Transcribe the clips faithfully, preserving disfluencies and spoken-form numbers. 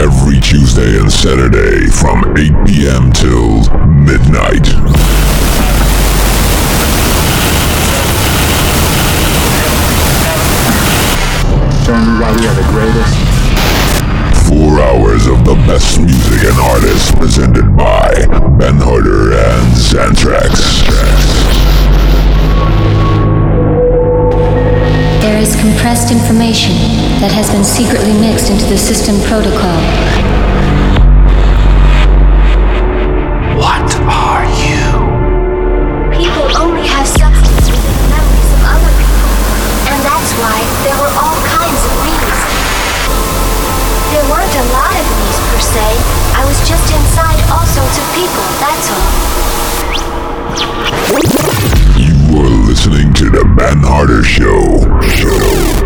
every Tuesday and Saturday from eight p.m. till midnight. Show everybody you're the greatest. Four hours of the best music and artists presented by Ben Harder and Xantrax. There is compressed information that has been secretly mixed into the system protocol. What are you? People only have substances with memories of other people, and that's why there were all kinds of me's. There weren't a lot of me's per se. I was just inside all sorts of people, that's all. You are listening to the Ben Harder Show. Show.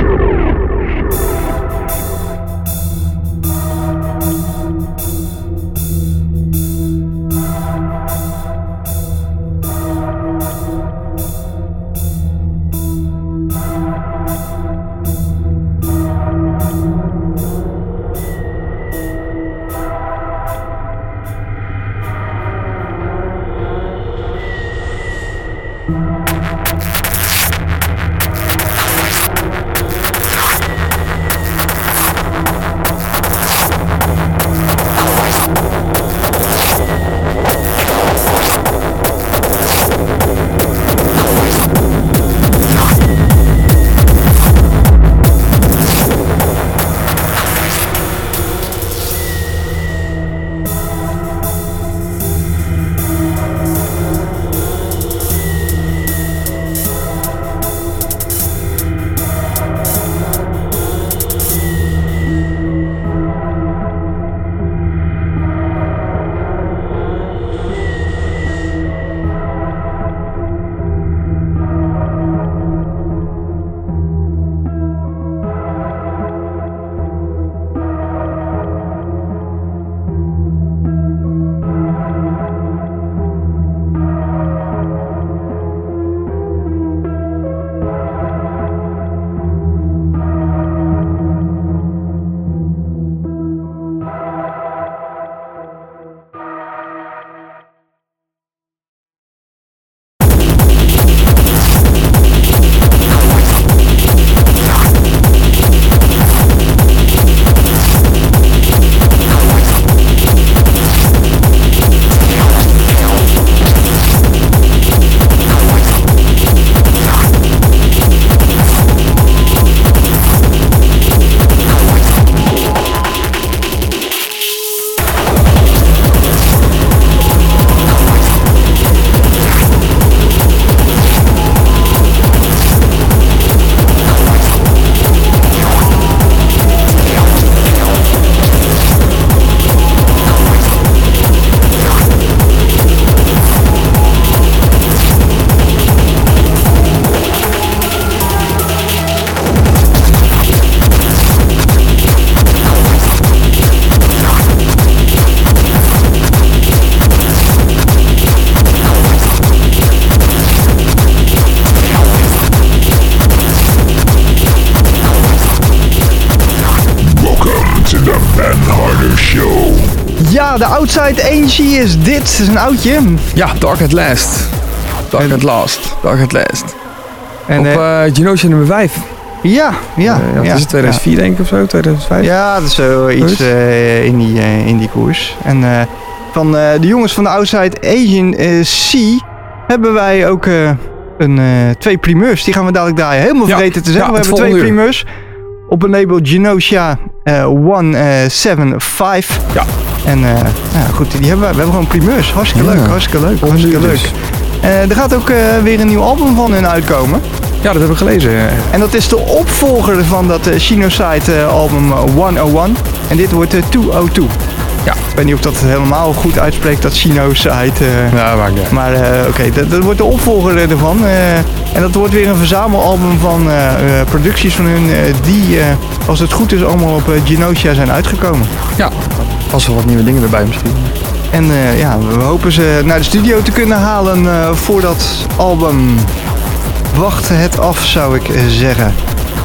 Ja, de Outside Energy is dit. Het is een oudje. Ja, Dark at Last. Dark en... at Last. Dark at Last. En, Op uh, Genosha nummer vijf. Ja, ja. Uh, ja, ja is het tweeduizend vier ja. denk ik of zo? tweeduizend vijf? Ja, dat is zo iets uh, in, die, uh, in die koers. En uh, van uh, de jongens van de Outside Asian uh, C hebben wij ook uh, een, uh, twee primeurs. Die gaan we dadelijk draaien. Helemaal vergeten ja, te zeggen. Ja, we hebben twee uur. primeurs. Op een label Genosha uh, honderdzevenenvijftig. Ja. En uh, nou goed, die hebben we. We hebben gewoon primeurs. Hartstikke ja. leuk, hartstikke leuk, hartstikke leuk. Dus. Uh, er gaat ook uh, weer een nieuw album van hun uitkomen. Ja, dat heb ik gelezen. En dat is de opvolger van dat uh, Shinocide uh, album uh, honderdéén. En dit wordt uh, tweehonderdtwee. Ja. Ik weet niet of dat het helemaal goed uitspreekt, dat Shinocide. Uh, ja, maakt niet. Maar uh, oké, okay, dat, dat wordt de opvolger uh, ervan. Uh, en dat wordt weer een verzamelalbum van uh, uh, producties van hun uh, die, uh, als het goed is, allemaal op uh, Genosha zijn uitgekomen. Ja, vast wel wat nieuwe dingen erbij misschien. En uh, ja, we hopen ze naar de studio te kunnen halen uh, voor dat album. Wacht het af, zou ik zeggen.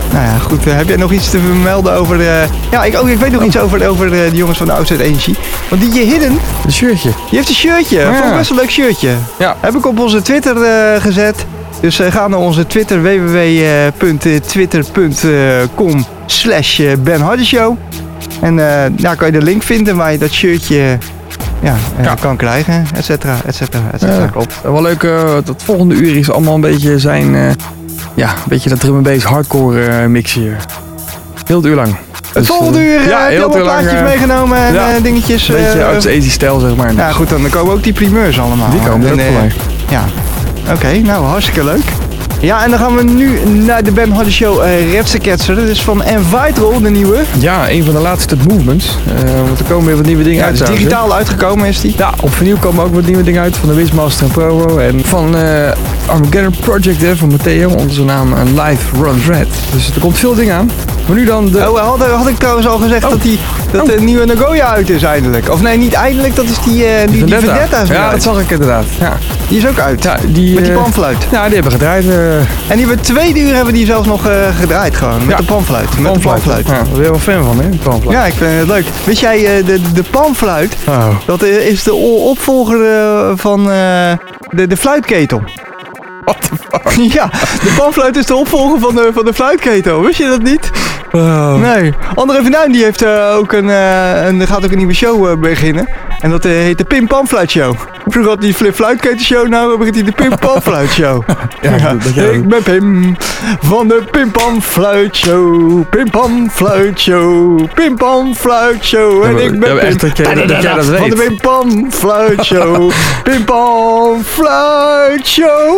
Nou ja, goed. Uh, heb jij nog iets te vermelden over... Uh, ja, ik, oh, ik weet nog oh. iets over, over uh, de jongens van de Outside Energy. Want die Hidden... Een shirtje. Die heeft een shirtje. Ja. Vond ik best een leuk shirtje. Ja. Heb ik op onze Twitter uh, gezet. Dus uh, ga naar onze Twitter. w w w punt twitter punt com slash Ben Hardy Show. En uh, ja, kan je de link vinden waar je dat shirtje... Ja, ja. kan krijgen, et cetera, et cetera, et cetera. Ja, klopt. Wel leuk, uh, dat volgende uur is allemaal een beetje zijn, uh, ja, een beetje dat drum and bass hardcore uh, mixje. Heel het uur lang. Het dus, volgende uur uh, ja, heb je allemaal plaatjes uh, meegenomen en ja, uh, dingetjes. Een beetje uh, uit zijn easy stijl, zeg maar. Dus. Ja goed, dan komen ook die primeurs allemaal. Die komen er ook voorbij. Ja, oké, okay, nou hartstikke leuk. Ja, en dan gaan we nu naar de Ben Hardy Show uh, Retseketser. Dat is van Envital, de nieuwe. Ja, een van de laatste movements. Uh, want er komen weer wat nieuwe dingen ja, uit. Ja, digitaal uitgekomen is die. Ja, op vinyl komen ook wat nieuwe dingen uit. Van de Wizmaster en Provo. En van uh, Armageddon Project hè, van Matteo. Onder zijn naam uh, Live Run Red. Dus er komt veel dingen aan. Maar nu dan de... Oh, had, had ik trouwens al gezegd oh. dat, die, dat oh. de nieuwe Nagoya uit is eindelijk. Of nee, niet eindelijk. Dat is die, uh, die, die Vendetta. Vendetta is Ja, uit. dat zag ik inderdaad. Ja. Die is ook uit. Ja, die, met die uh, panfluit. Ja, die hebben gedraaid. Uh... En die hebben tweede uur hebben die zelfs nog uh, gedraaid gewoon. Met ja. de panfluit. Met panfluit. de panfluit. Ja, daar ben je wel fan van, hè? De panfluit. Ja, ik vind het leuk. Weet jij, uh, de, de panfluit, oh. dat is de opvolger uh, van uh, de, de fluitketel. What the fuck? Ja, de panfluit is de opvolger van de, van de fluitketel. Wist je dat niet? Oh. Nee. Andere vriendin die heeft uh, ook een, uh, een, gaat ook een nieuwe show uh, beginnen. En dat uh, heet de Pim Panfluit Show. Vroeger had hij die Fluitketel Show, nou begint hij de Pim Panfluit Show. ja, ja, dat, dat ik ben Pim van de Pim Panfluit Show. Pim Panfluit Show. Pim Panfluit Show. En ja, ik ben ja, Pim. echt dat jij, dat jij dat weet. Van de Pim Panfluit Show. Pim Panfluit Show.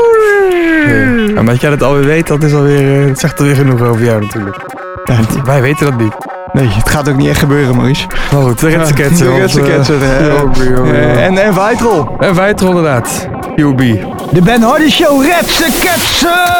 Ja. Ja, maar dat jij dat alweer weet, dat, is alweer, dat zegt alweer genoeg over jou natuurlijk. Ja, wij weten dat niet. Nee, het gaat ook niet echt gebeuren, Maurice. Oh goed, de Retseketser. De Retseketser. En Envital. Envital inderdaad. U B. De Ben Hardy Show Retseketser.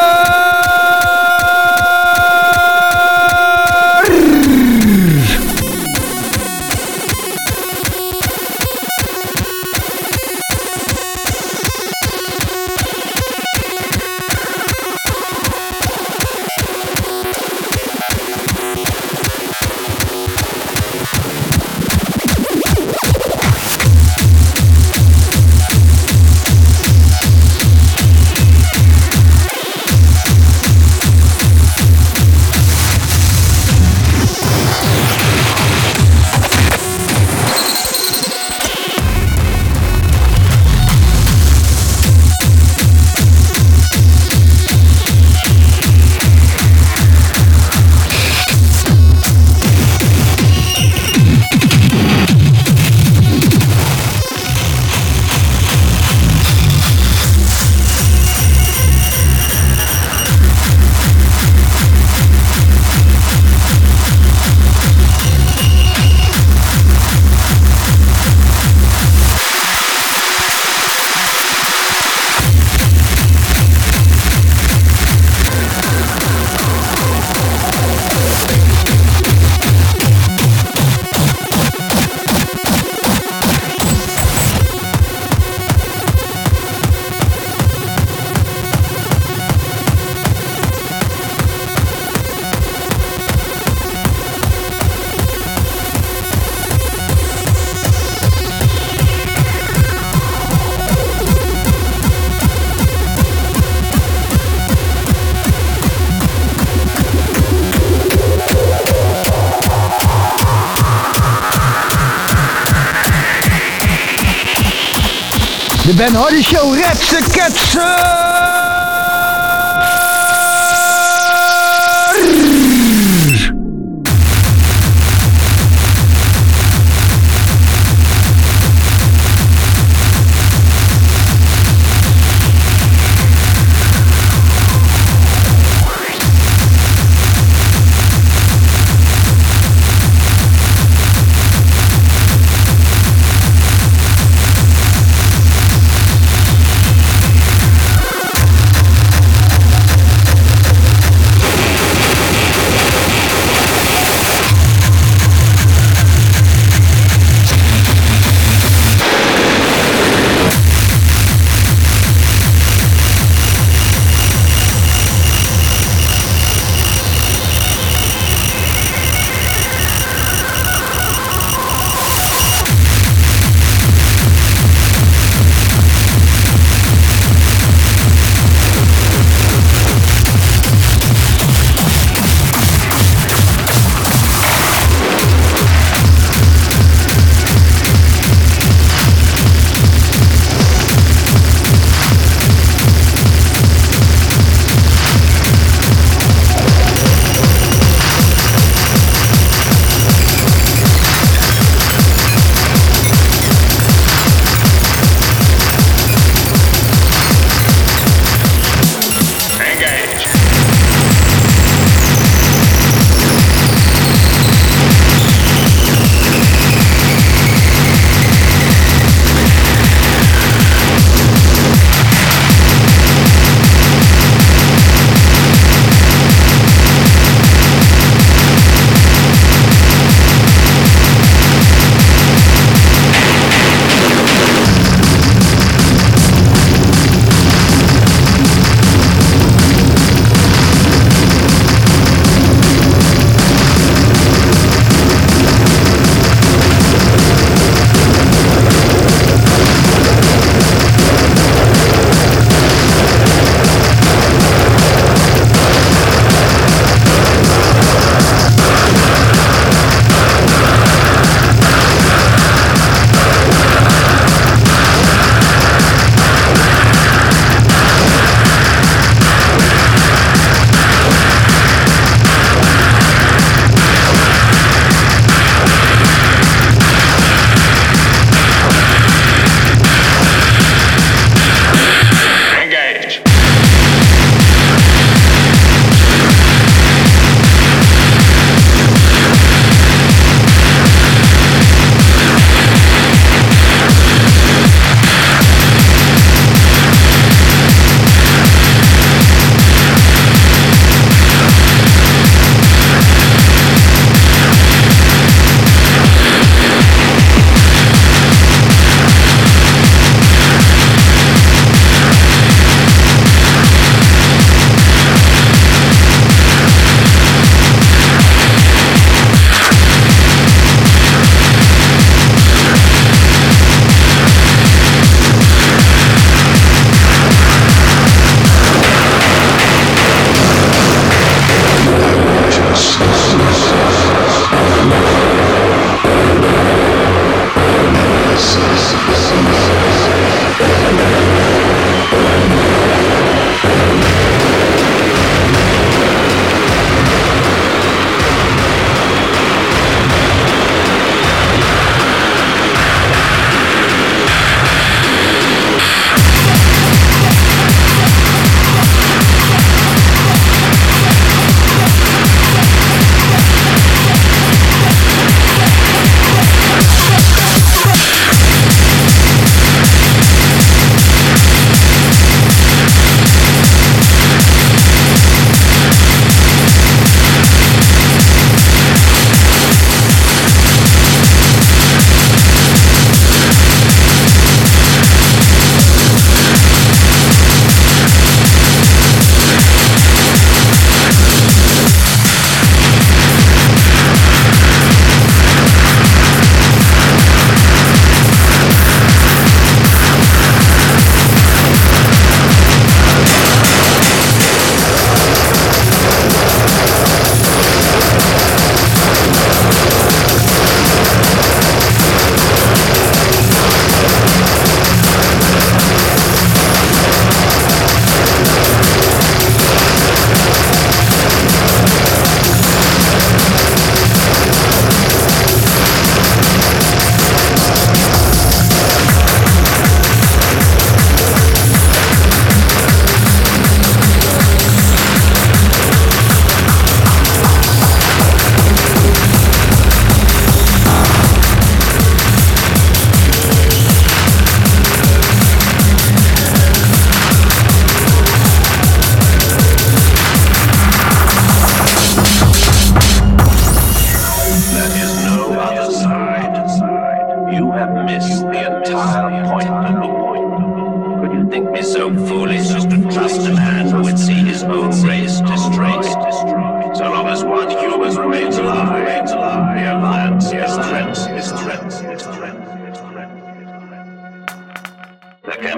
De Ben Hardy Show Retseketser.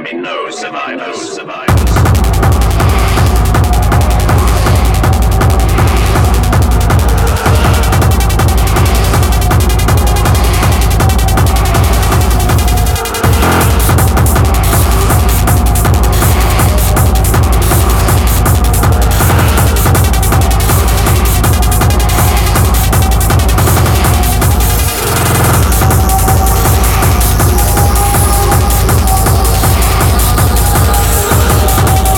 be no survivors. survivors. We'll be right back.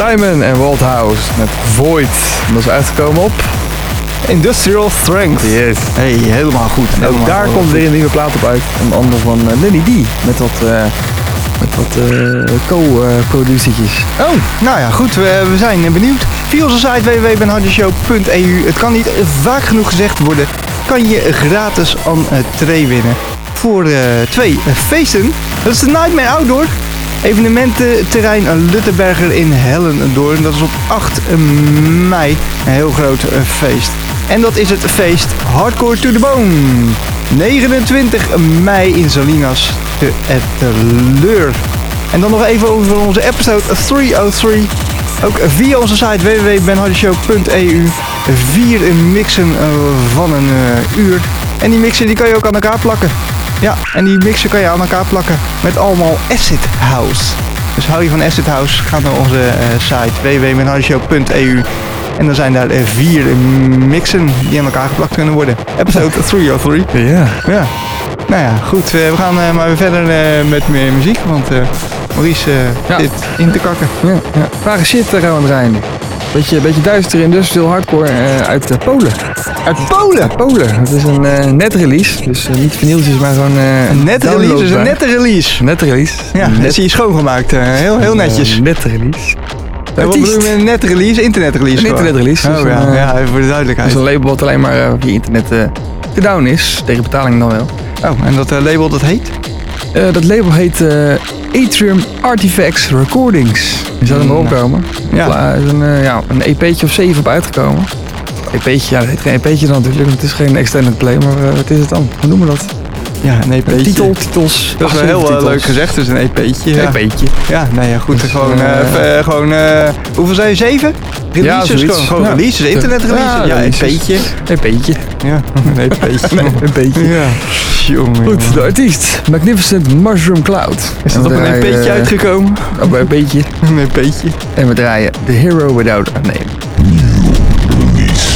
Simon en Walt House met Void. En dat is uitgekomen op... Industrial Strength. Yes. Hey, helemaal goed. En ook Helemaal daar goed. komt weer een nieuwe plaat op uit. Een ander van uh, Lenny D. Met wat, uh, met wat uh, co-producertjes. Oh, nou ja, goed. We, we zijn benieuwd. Via onze site w w w punt ben harder show punt e u. Het kan niet vaak genoeg gezegd worden. Kan je gratis aan uh, tray winnen. Voor uh, twee uh, feesten. Dat is de Nightmare Outdoor. Evenemententerrein Luttenberger in Hellendoorn. Dat is op acht mei. Een heel groot uh, feest. En dat is het feest Hardcore to the Bone. negenentwintig mei in Salinas te Etteleur. En dan nog even over onze episode driehonderddrie. Ook via onze site w w w punt ben harder show punt e u. Vier mixen uh, van een uh, uur. En die mixen die kan je ook aan elkaar plakken. Ja, en die mixen kan je aan elkaar plakken met allemaal acid house. Dus hou je van acid house, ga naar onze uh, site w w w punt ben harder show punt e u. En dan zijn daar uh, vier mixen die aan elkaar geplakt kunnen worden. Episode driehonderddrie. Ja. Ja. Nou ja, goed. Uh, we gaan uh, maar weer verder uh, met meer muziek, want uh, Maurice uh, Ja. zit in te kakken. Ja, ja. Vage shit daar gaan we draaien. Beetje, beetje duister industrial hardcore uh, uit uh, Polen. Uit Polen! Uit Polen. Het is een uh, net release. Dus uh, niet vinyltjes, maar gewoon uh, Een nette release, dus een downloadbaar. nette release. Net release. Ja, Een dat net, zie je schoongemaakt. Uh, heel, heel netjes. uh, net release. En wat bedoel je met een net release? Internet release Een gewoon. internet release. Oh Dus ja, een, uh, ja, even voor de Dat duidelijkheid. is een label wat alleen maar uh, via internet uh, te down is. Tegen betaling dan wel. Oh, en dat uh, label dat heet? Uh, dat label heet uh, Atrium Artifacts Recordings. Je zou er maar Mm, opkomen. ja. Er is een, uh, ja, een E P'tje of zeven op uitgekomen. E P'tje, ja, dat heet geen E P'tje dan natuurlijk. want Het is geen extended play, maar uh, wat is het dan? Hoe noemen we dat? Ja, een E P'tje. Een titel, titels. Dat is wel heel uh, leuk gezegd, dus een E P'tje. Ja, Een E P'tje. ja nee, ja, goed. Dus, gewoon, uh, uh, uh, gewoon uh, hoeveel zijn je? Zeven? Releases? zoiets. gewoon, gewoon Ja. releases, internet releases. Ja, Ja, een E releases. P'tje. Een P'tje. Ja, een E P'tje. Nee, een P'tje. Ja. Jongen, Goed, jongen. de artiest. Magnificent Mushroom Cloud. Is En dat we op een E draaien, P'tje uh, uitgekomen? Op een P'tje. Een E P'tje. En we draaien The Hero Without a Name. Release.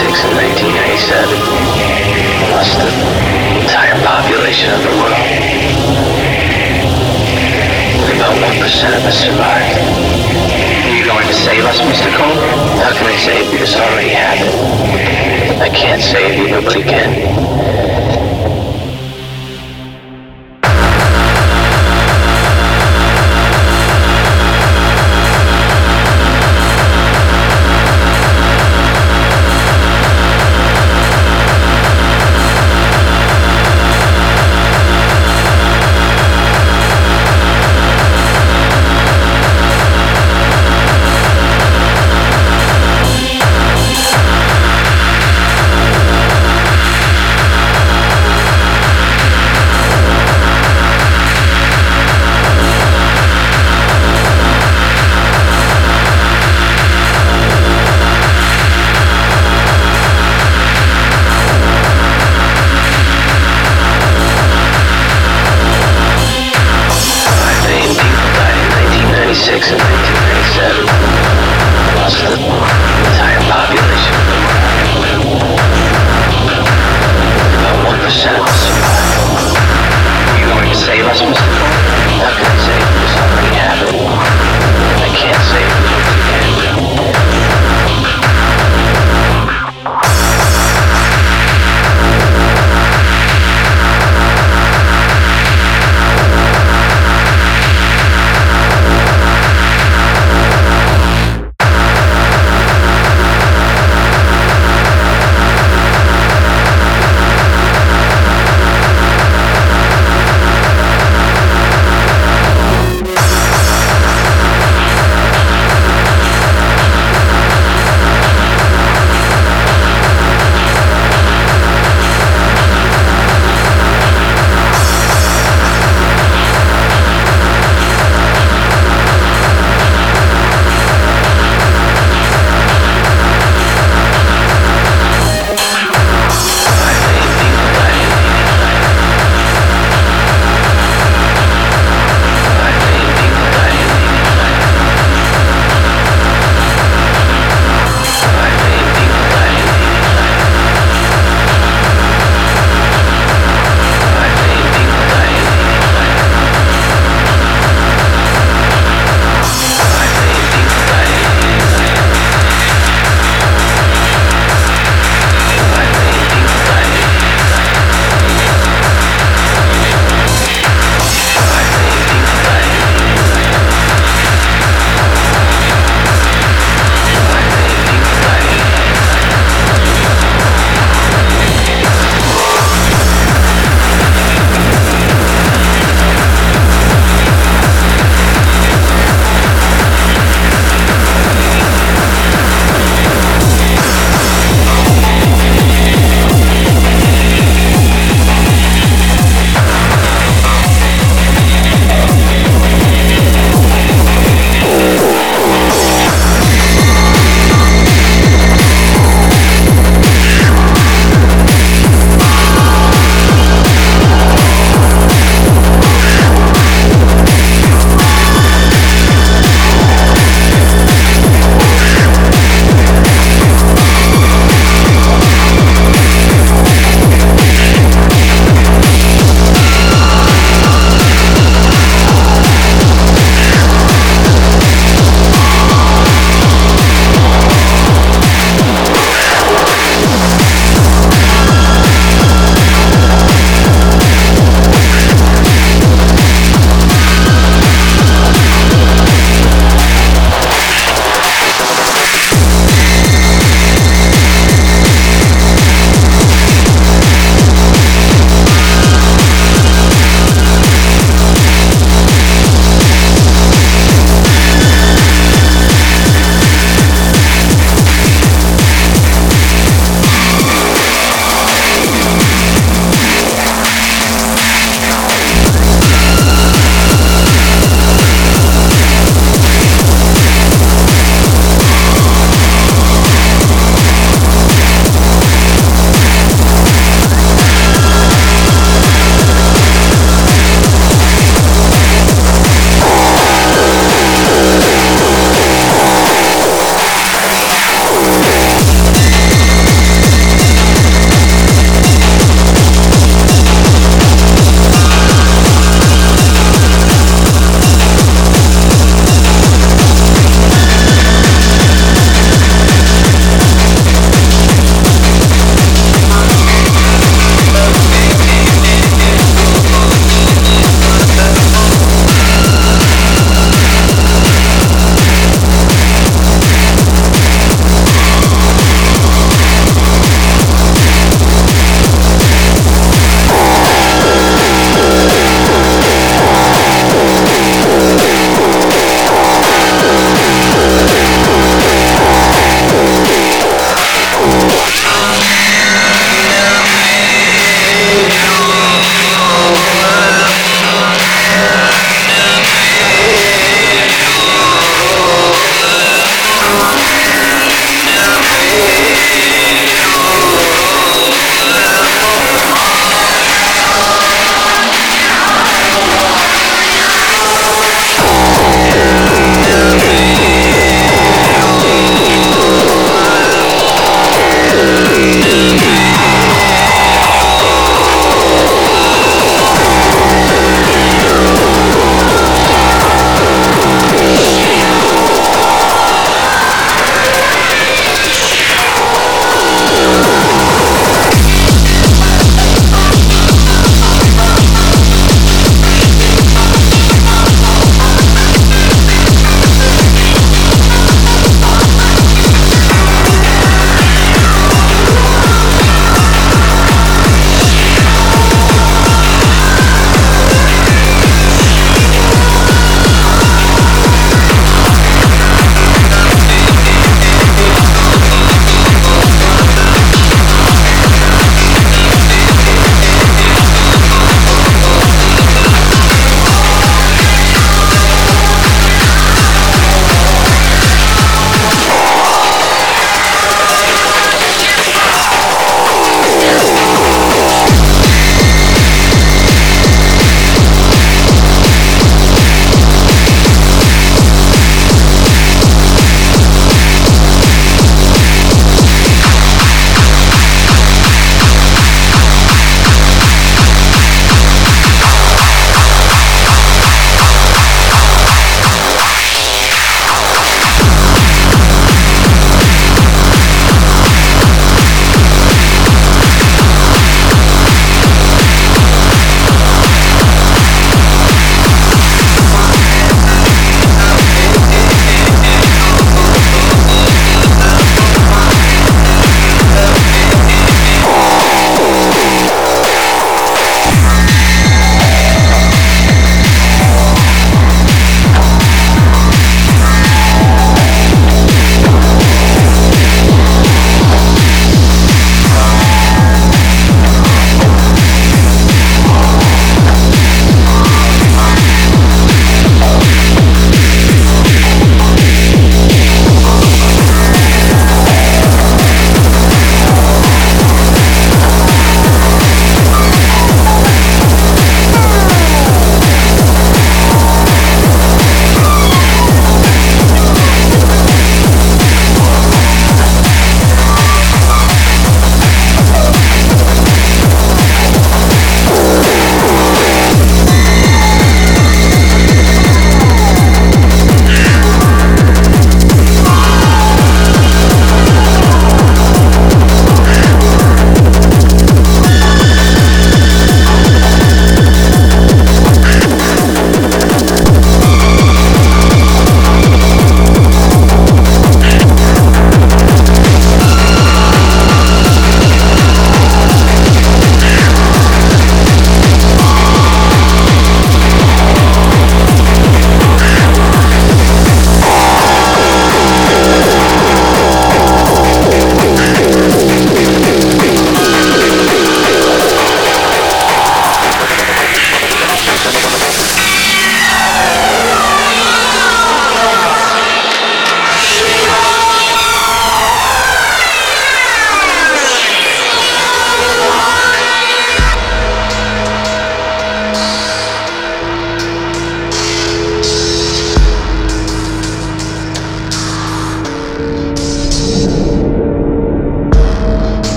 ninety-six and nineteen ninety-seven. Lost the entire population of the world. Only about one percent of us survived. Are you going to save us, Mister Cole? How can I save you? It's already happened. I can't save you, nobody can.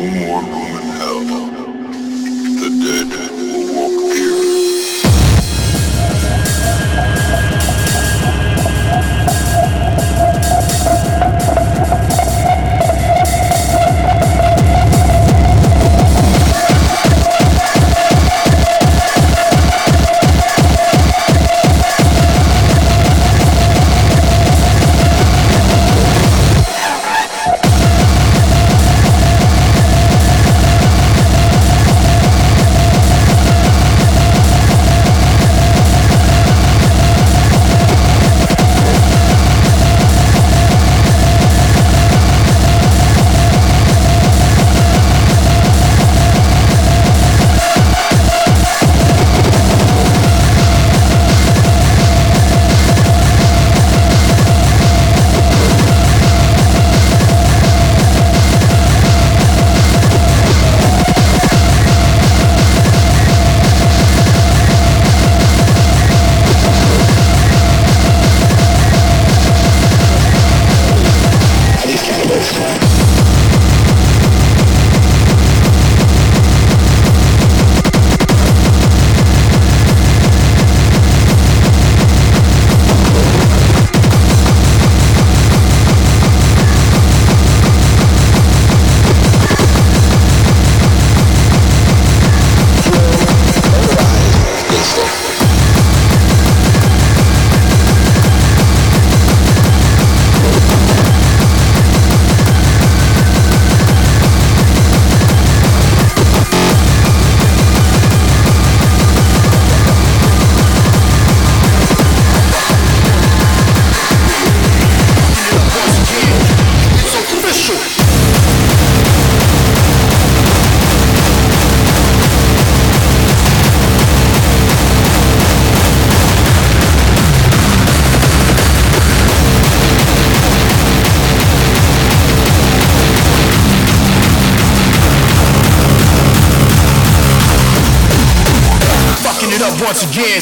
more room in hell. The dead will walk here. Once again.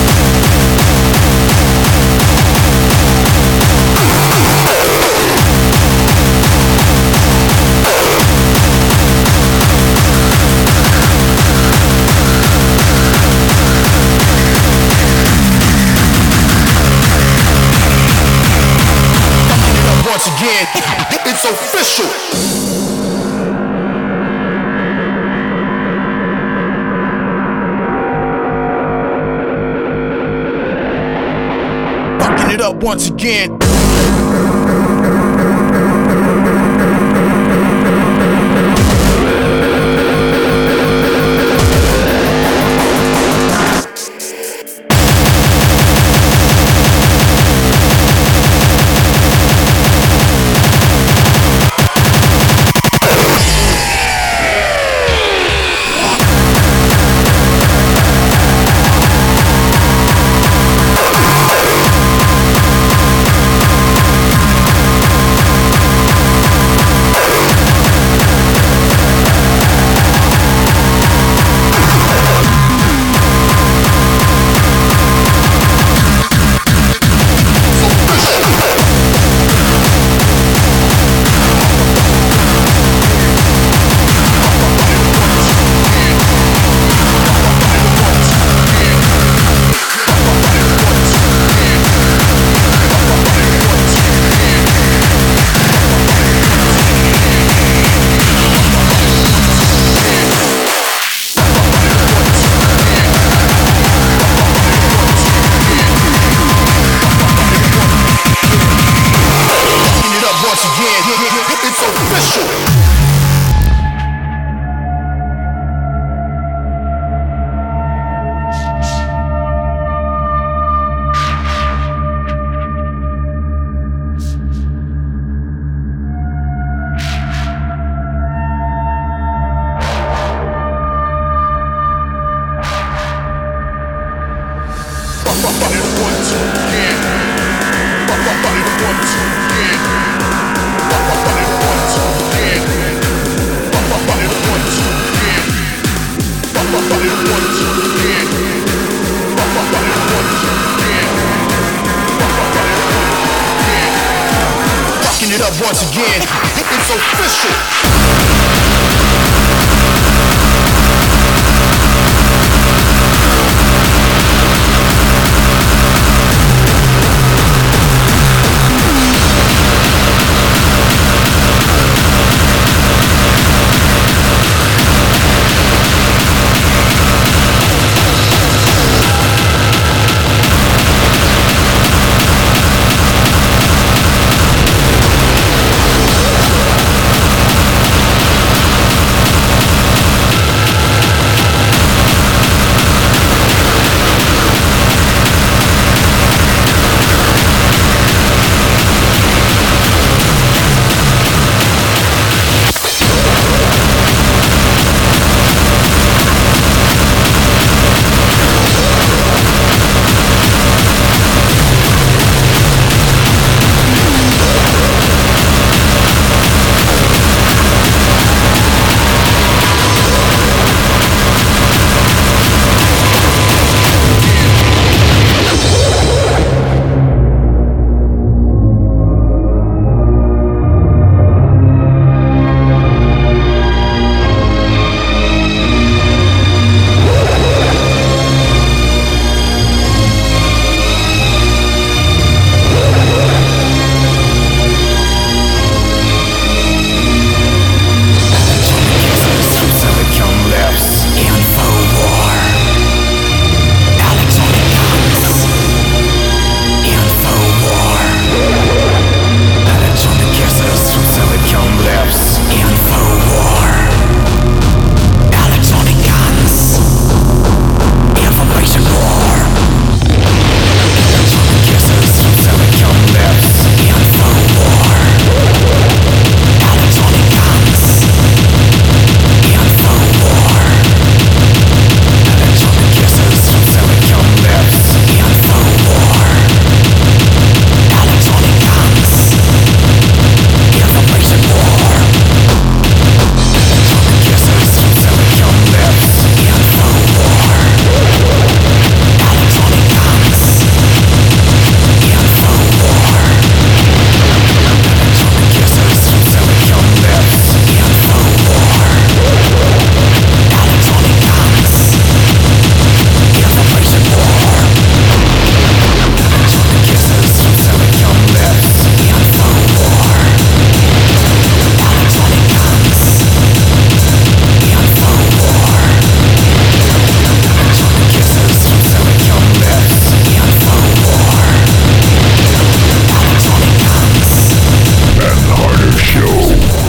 Once again, it's official. It up once again. Once again, it's official.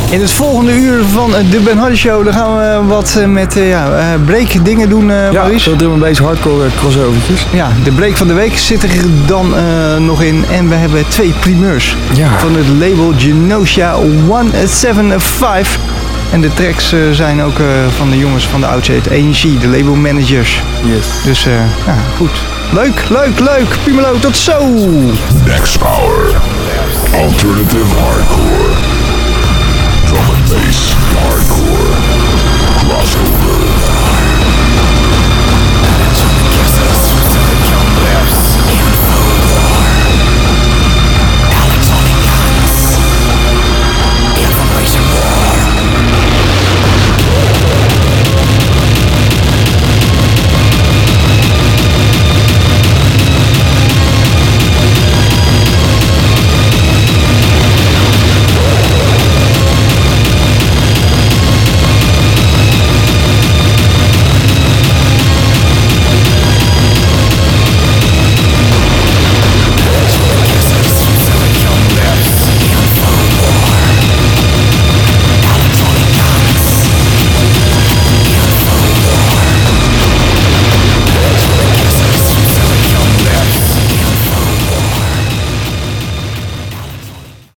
In het volgende uur van de Ben Hardy Show, dan gaan we wat met uh, ja, uh, break dingen doen, uh, Ja, Maurice. zo drum en bass hardcore uh, crossovertjes. Ja, de break van de week zit er dan uh, nog in. En we hebben twee primeurs Ja. van het label Genosha honderdzevenenvijftig. En de tracks uh, zijn ook uh, van de jongens van de Outside Energy, de label managers. Yes. Dus uh, ja, goed. Leuk, leuk, leuk. Pumelo, tot zo! Next Power. Alternative hardcore. Drum and bass hardcore.